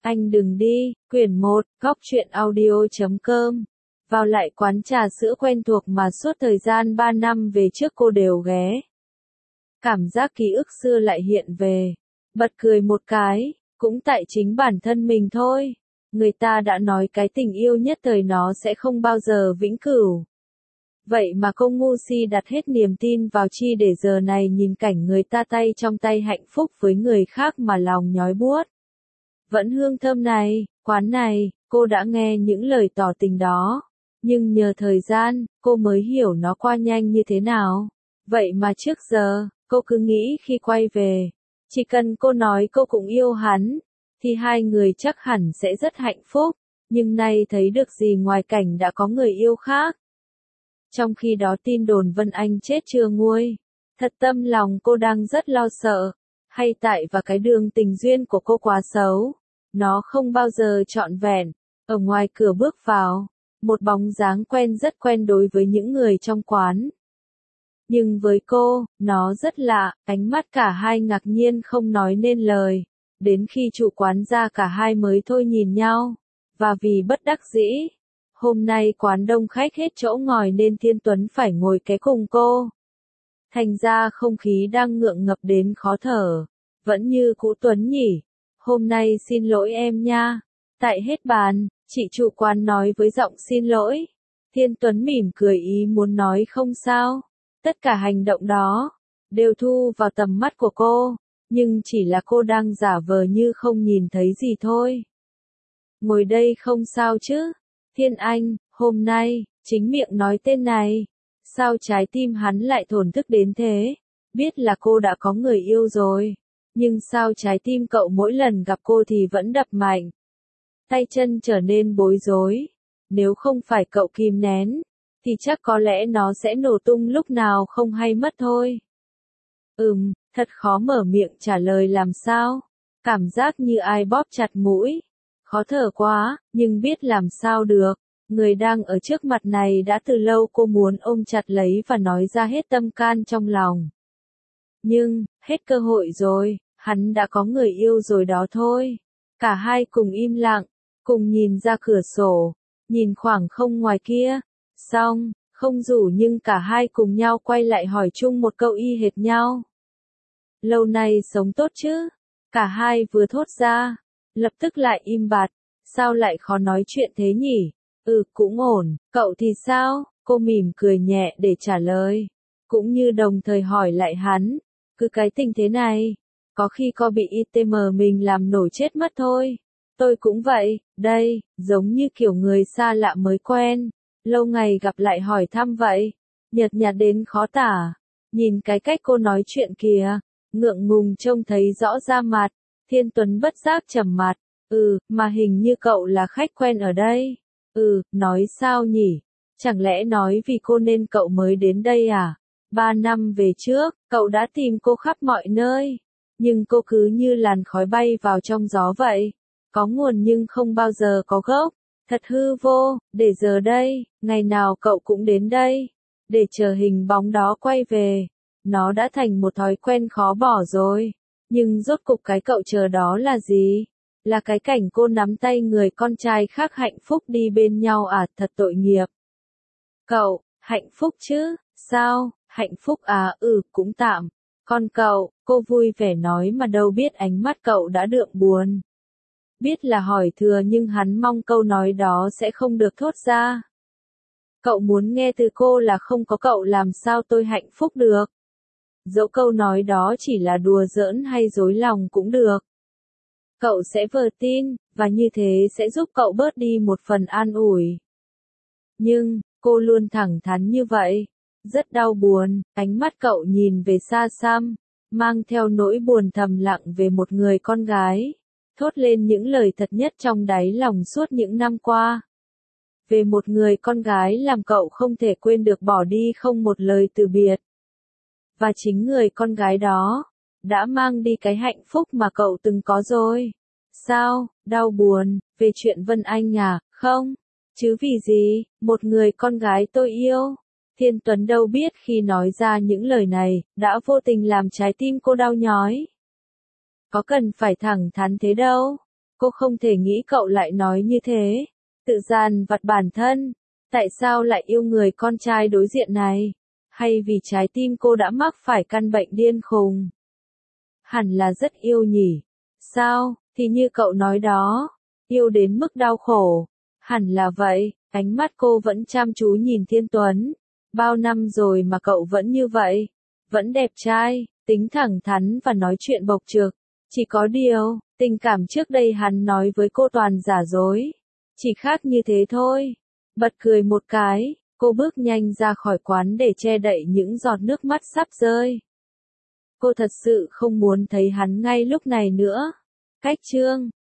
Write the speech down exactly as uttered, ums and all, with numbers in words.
Anh đừng đi, quyển một, góc truyện audio chấm com. Vào lại quán trà sữa quen thuộc mà suốt thời gian ba năm về trước cô đều ghé. Cảm giác ký ức xưa lại hiện về. Bật cười một cái, cũng tại chính bản thân mình thôi. Người ta đã nói cái tình yêu nhất thời nó sẽ không bao giờ vĩnh cửu. Vậy mà cô ngu si đặt hết niềm tin vào chi để giờ này nhìn cảnh người ta tay trong tay hạnh phúc với người khác mà lòng nhói buốt. Vẫn hương thơm này, quán này, cô đã nghe những lời tỏ tình đó. Nhưng nhờ thời gian, cô mới hiểu nó qua nhanh như thế nào. Vậy mà trước giờ, cô cứ nghĩ khi quay về, chỉ cần cô nói cô cũng yêu hắn, thì hai người chắc hẳn sẽ rất hạnh phúc. Nhưng nay thấy được gì ngoài cảnh đã có người yêu khác. Trong khi đó tin đồn Vân Anh chết chưa nguôi. Thật tâm lòng cô đang rất lo sợ. Hay tại và cái đường tình duyên của cô quá xấu. Nó không bao giờ trọn vẹn. Ở ngoài cửa bước vào, một bóng dáng quen rất quen đối với những người trong quán. Nhưng với cô, nó rất lạ, ánh mắt cả hai ngạc nhiên không nói nên lời. Đến khi chủ quán ra cả hai mới thôi nhìn nhau. Và vì bất đắc dĩ, hôm nay quán đông khách hết chỗ ngồi nên Thiên Tuấn phải ngồi kế cùng cô. Thành ra không khí đang ngượng ngập đến khó thở. Vẫn như cũ Tuấn nhỉ. Hôm nay xin lỗi em nha. Tại hết bàn, chị chủ quán nói với giọng xin lỗi. Thiên Tuấn mỉm cười ý muốn nói không sao. Tất cả hành động đó, đều thu vào tầm mắt của cô. Nhưng chỉ là cô đang giả vờ như không nhìn thấy gì thôi. Ngồi đây không sao chứ. Thiên Anh, hôm nay, chính miệng nói tên này. Sao trái tim hắn lại thổn thức đến thế? Biết là cô đã có người yêu rồi. Nhưng sao trái tim cậu mỗi lần gặp cô thì vẫn đập mạnh? Tay chân trở nên bối rối. Nếu không phải cậu kìm nén, thì chắc có lẽ nó sẽ nổ tung lúc nào không hay mất thôi. Ừm, thật khó mở miệng trả lời làm sao. Cảm giác như ai bóp chặt mũi. Khó thở quá, nhưng biết làm sao được. Người đang ở trước mặt này đã từ lâu cô muốn ôm chặt lấy và nói ra hết tâm can trong lòng. Nhưng, hết cơ hội rồi, hắn đã có người yêu rồi đó thôi. Cả hai cùng im lặng, cùng nhìn ra cửa sổ, nhìn khoảng không ngoài kia. Xong, không rủ nhưng cả hai cùng nhau quay lại hỏi chung một câu y hệt nhau. Lâu nay sống tốt chứ? Cả hai vừa thốt ra, lập tức lại im bặt. Sao lại khó nói chuyện thế nhỉ? Ừ, cũng ổn, cậu thì sao? Cô mỉm cười nhẹ để trả lời. Cũng như đồng thời hỏi lại hắn. Cứ cái tình thế này, có khi có bị i tê em mình làm nổi chết mất thôi. Tôi cũng vậy, đây, giống như kiểu người xa lạ mới quen. Lâu ngày gặp lại hỏi thăm vậy. Nhợt nhạt đến khó tả. Nhìn cái cách cô nói chuyện kìa. Ngượng ngùng trông thấy rõ ra mặt. Thiên Tuấn bất giác trầm mặt. Ừ, mà hình như cậu là khách quen ở đây. Ừ, nói sao nhỉ? Chẳng lẽ nói vì cô nên cậu mới đến đây à? Ba năm về trước, cậu đã tìm cô khắp mọi nơi. Nhưng cô cứ như làn khói bay vào trong gió vậy. Có nguồn nhưng không bao giờ có gốc. Thật hư vô, để giờ đây, ngày nào cậu cũng đến đây. Để chờ hình bóng đó quay về. Nó đã thành một thói quen khó bỏ rồi. Nhưng rốt cục cái cậu chờ đó là gì? Là cái cảnh cô nắm tay người con trai khác hạnh phúc đi bên nhau à, thật tội nghiệp. Cậu, hạnh phúc chứ? Sao, hạnh phúc à, ừ, cũng tạm. Còn cậu, cô vui vẻ nói mà đâu biết ánh mắt cậu đã đượm buồn. Biết là hỏi thừa nhưng hắn mong câu nói đó sẽ không được thốt ra. Cậu muốn nghe từ cô là không có cậu làm sao tôi hạnh phúc được. Dẫu câu nói đó chỉ là đùa giỡn hay dối lòng cũng được. Cậu sẽ vờ tin, và như thế sẽ giúp cậu bớt đi một phần an ủi. Nhưng, cô luôn thẳng thắn như vậy. Rất đau buồn, ánh mắt cậu nhìn về xa xăm, mang theo nỗi buồn thầm lặng về một người con gái. Thốt lên những lời thật nhất trong đáy lòng suốt những năm qua. Về một người con gái làm cậu không thể quên được bỏ đi không một lời từ biệt. Và chính người con gái đó đã mang đi cái hạnh phúc mà cậu từng có rồi. Sao, đau buồn, về chuyện Vân Anh à, không? Chứ vì gì, một người con gái tôi yêu. Thiên Tuấn đâu biết khi nói ra những lời này, đã vô tình làm trái tim cô đau nhói. Có cần phải thẳng thắn thế đâu. Cô không thể nghĩ cậu lại nói như thế. Tự dằn vặt bản thân. Tại sao lại yêu người con trai đối diện này? Hay vì trái tim cô đã mắc phải căn bệnh điên khùng? Hẳn là rất yêu nhỉ. Sao, thì như cậu nói đó. Yêu đến mức đau khổ. Hẳn là vậy. Ánh mắt cô vẫn chăm chú nhìn Thiên Tuấn. Bao năm rồi mà cậu vẫn như vậy. Vẫn đẹp trai, tính thẳng thắn và nói chuyện bộc trực. Chỉ có điều, tình cảm trước đây hắn nói với cô toàn giả dối. Chỉ khác như thế thôi. Bật cười một cái, cô bước nhanh ra khỏi quán để che đậy những giọt nước mắt sắp rơi. Cô thật sự không muốn thấy hắn ngay lúc này nữa. Cách chương